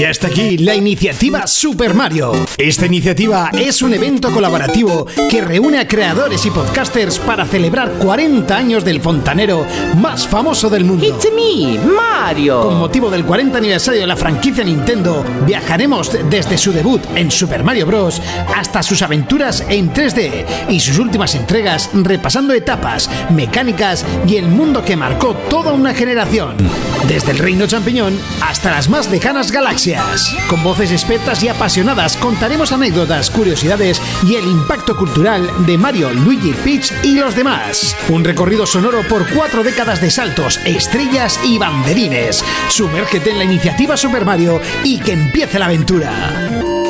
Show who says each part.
Speaker 1: Ya está aquí la iniciativa Super Mario. Esta iniciativa es un evento colaborativo que reúne a creadores y podcasters para celebrar 40 años del fontanero más famoso del mundo.
Speaker 2: It's me, Mario.
Speaker 1: Con motivo del 40 aniversario de la franquicia Nintendo, viajaremos desde su debut en Super Mario Bros. Hasta sus aventuras en 3D y sus últimas entregas, repasando etapas, mecánicas y el mundo que marcó toda una generación. Desde el Reino Champiñón hasta las más lejanas galaxias. Con voces expertas y apasionadas contaremos anécdotas, curiosidades y el impacto cultural de Mario, Luigi, Peach y los demás. Un recorrido sonoro por 4 décadas de saltos, estrellas y banderines. Sumérgete en la iniciativa Super Mario y que empiece la aventura.